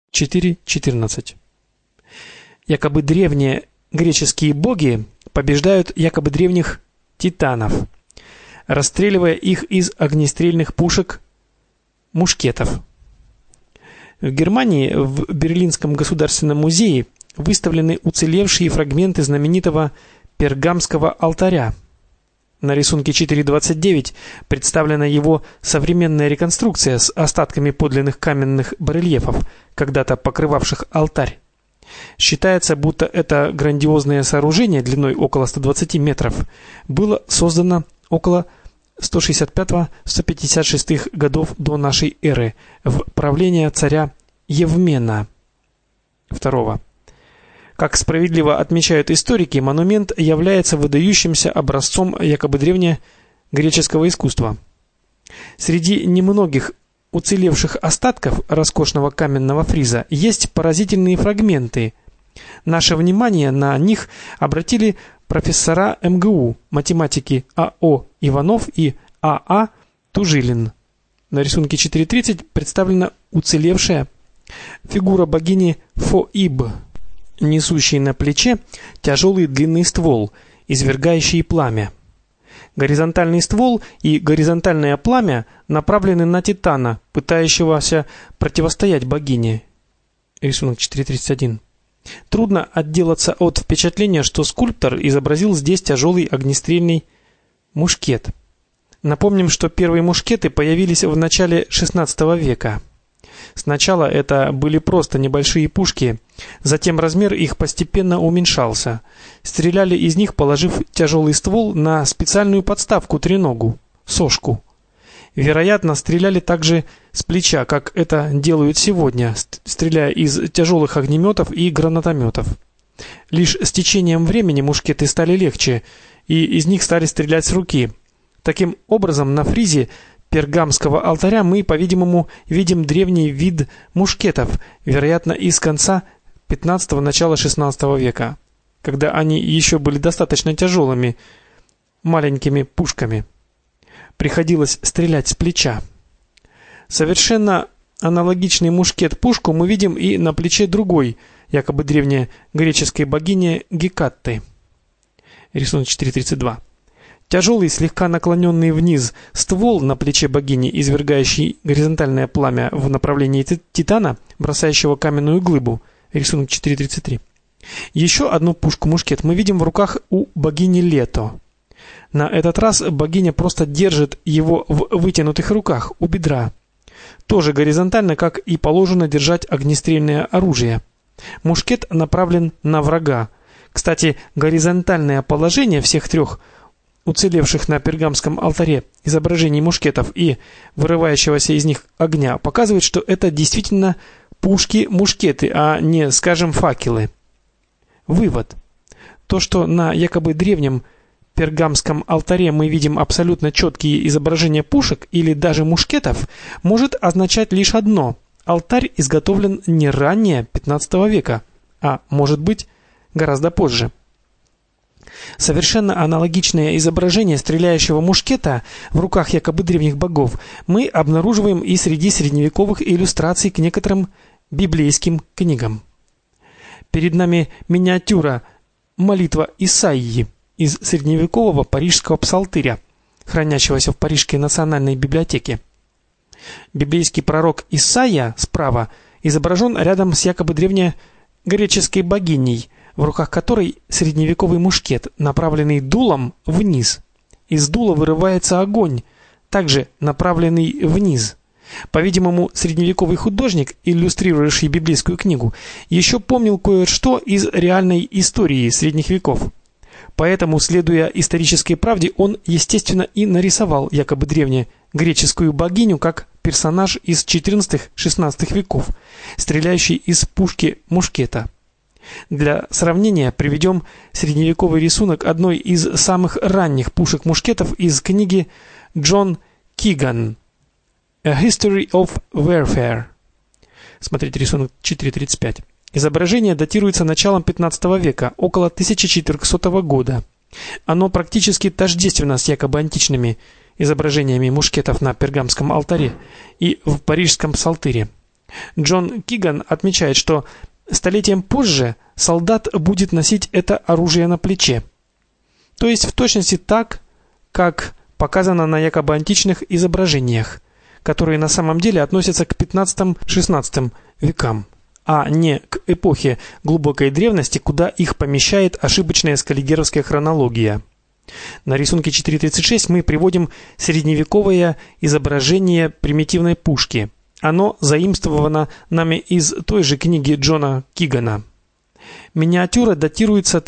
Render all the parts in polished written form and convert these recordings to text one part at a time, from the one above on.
4.14. Якобы древние греческие боги побеждают якобы древних титанов, расстреливая их из огнестрельных пушек, мушкетов. В Германии в Берлинском государственном музее выставлены уцелевшие фрагменты знаменитого Пергамского алтаря. На рисунке 4.29 представлена его современная реконструкция с остатками подлинных каменных барельефов, когда-то покрывавших алтарь. Считается, будто это грандиозное сооружение длиной около 120 метров было создано около 165-156 годов до нашей эры в правление царя Евмена II. Как справедливо отмечают историки, монумент является выдающимся образцом якобы древнегреческого искусства. Среди немногих уцелевших остатков роскошного каменного фриза есть поразительные фрагменты. Наше внимание на них обратили профессора МГУ, математики А.О. Иванов и А.А. Тужилин. На рисунке 4.30 представлена уцелевшая фигура богини Фоиб, несущей на плече тяжелый длинный ствол, извергающий пламя. Горизонтальный ствол и горизонтальное пламя направлены на Титана, пытающегося противостоять богине. Рисунок 4.31. Трудно отделаться от впечатления, что скульптор изобразил здесь тяжелый огнестрельный мушкет. Напомним, что первые мушкеты появились в начале XVI века. Сначала это были просто небольшие пушки, затем размер их постепенно уменьшался. Стреляли из них, положив тяжелый ствол на специальную подставку треногу, сошку. Вероятно, стреляли также с плеча, как это делают сегодня, стреляя из тяжелых огнеметов и гранатометов. Лишь с течением времени мушкеты стали легче, и из них стали стрелять с руки. Таким образом, на фризе Пергамского алтаря мы, по-видимому, видим древний вид мушкетов, вероятно, из конца XV – начала XVI века, когда они еще были достаточно тяжелыми, маленькими пушками. Приходилось стрелять с плеча. Совершенно аналогичный мушкет-пушку мы видим и на плече другой, якобы древнегреческой богини Гекаты. Рисунок 4.32. Тяжелый, слегка наклоненный вниз ствол на плече богини, извергающий горизонтальное пламя в направлении Титана, бросающего каменную глыбу. Рисунок 4.33. Еще одну пушку-мушкет мы видим в руках у богини Лето. На этот раз богиня просто держит его в вытянутых руках у бедра. Тоже горизонтально, как и положено держать огнестрельное оружие. Мушкет направлен на врага. Кстати, горизонтальное положение всех трех уцелевших на Пергамском алтаре изображений мушкетов и вырывающегося из них огня показывает, что это действительно пушки-мушкеты, а не, скажем, факелы. Вывод. То, что на якобы древнем Пергамском алтаре мы видим абсолютно четкие изображения пушек или даже мушкетов, может означать лишь одно: алтарь изготовлен не ранее XV века, а может быть гораздо позже. Совершенно аналогичное изображение стреляющего мушкета в руках якобы древних богов мы обнаруживаем и среди средневековых иллюстраций к некоторым библейским книгам. Перед нами миниатюра «Молитва Исаии» из средневекового парижского псалтыря, хранящегося в Парижской национальной библиотеке. Библейский пророк Исаия справа изображен рядом с якобы древнегреческой богиней, в руках которой средневековый мушкет, направленный дулом вниз. Из дула вырывается огонь, также направленный вниз. По-видимому, средневековый художник, иллюстрирующий библейскую книгу, еще помнил кое-что из реальной истории средних веков. Поэтому, следуя исторической правде, он, естественно, и нарисовал якобы древнегреческую богиню как персонаж из XIV-XVI веков, стреляющий из пушки мушкета. Для сравнения приведем средневековый рисунок одной из самых ранних пушек-мушкетов из книги Джон Киган «A History of Warfare». Смотрите рисунок 4.35. Изображение датируется началом XV века, около 1400 года. Оно практически тождественно с якобы античными изображениями мушкетов на Пергамском алтаре и в парижском псалтыре. Джон Киган отмечает, что столетием позже солдат будет носить это оружие на плече. То есть в точности так, как показано на якобы античных изображениях, которые на самом деле относятся к 15-16 векам, а не к эпохе глубокой древности, куда их помещает ошибочная скаллигеровская хронология. На рисунке 4.36 мы приводим средневековое изображение примитивной пушки. Оно заимствовано нами из той же книги Джона Кигана. Миниатюра датируется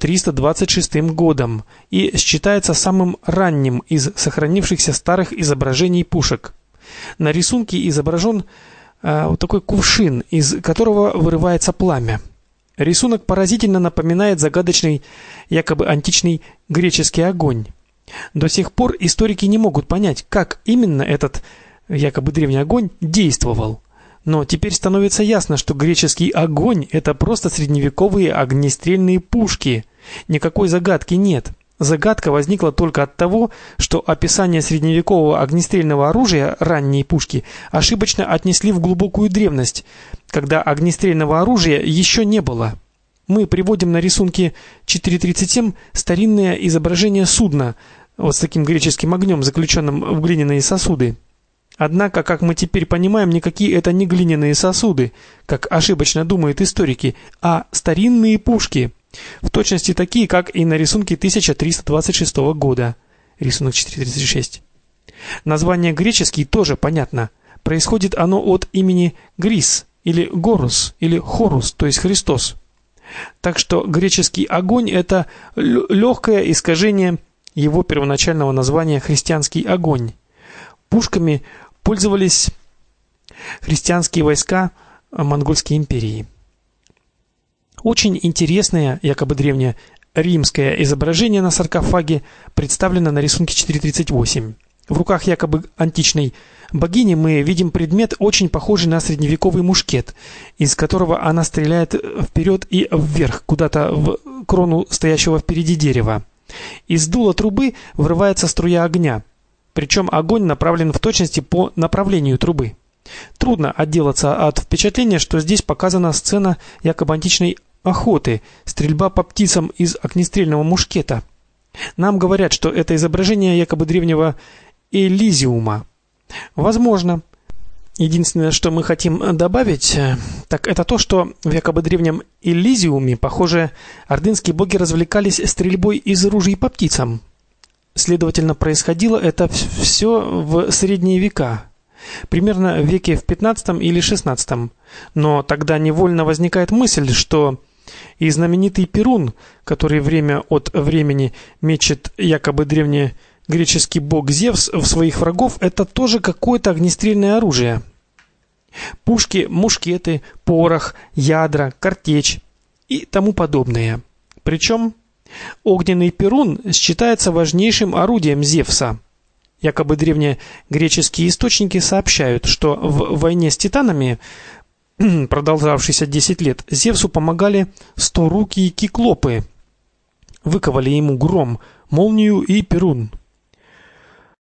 1326 годом и считается самым ранним из сохранившихся старых изображений пушек. На рисунке изображен вот такой кувшин, из которого вырывается пламя. Рисунок поразительно напоминает загадочный, якобы античный греческий огонь. До сих пор историки не могут понять, как именно этот якобы древний огонь действовал. Но теперь становится ясно, что греческий огонь – это просто средневековые огнестрельные пушки. Никакой загадки нет. Загадка возникла только от того, что описание средневекового огнестрельного оружия, ранние пушки, ошибочно отнесли в глубокую древность, когда огнестрельного оружия еще не было. Мы приводим на рисунке 4.37 старинное изображение судна вот с таким греческим огнем, заключенным в глиняные сосуды. Однако, как мы теперь понимаем, никакие это не глиняные сосуды, как ошибочно думают историки, а старинные пушки, в точности такие, как и на рисунке 1326 года. Рисунок 4.36. Название греческий тоже понятно. Происходит оно от имени Грис, или Горус, или Хорус, то есть Христос. Так что греческий огонь – это легкое искажение его первоначального названия христианский огонь. Пушками пользовались христианские войска Монгольской империи. Очень интересное, якобы древнее римское изображение на саркофаге представлено на рисунке 4.38. В руках якобы античной богини мы видим предмет, очень похожий на средневековый мушкет, из которого она стреляет вперед и вверх, куда-то в крону стоящего впереди дерева. Из дула трубы вырывается струя огня. Причем огонь направлен в точности по направлению трубы. Трудно отделаться от впечатления, что здесь показана сцена якобы античной охоты, стрельба по птицам из огнестрельного мушкета. Нам говорят, что это изображение якобы древнего Элизиума. Возможно. Единственное, что мы хотим добавить, так это то, что в якобы древнем Элизиуме, похоже, ордынские боги развлекались стрельбой из ружей по птицам. Следовательно, происходило это все в средние века, примерно в веке в 15 или 16. Но тогда невольно возникает мысль, что и знаменитый Перун, который время от времени мечет якобы древнегреческий бог Зевс в своих врагов, это тоже какое-то огнестрельное оружие. Пушки, мушкеты, порох, ядра, картечь и тому подобное. Причем огненный Перун считается важнейшим орудием Зевса. Якобы древнегреческие источники сообщают, что в войне с титанами, продолжавшейся 10 лет, Зевсу помогали 100-рукие киклопы. Выковали ему гром, молнию и Перун.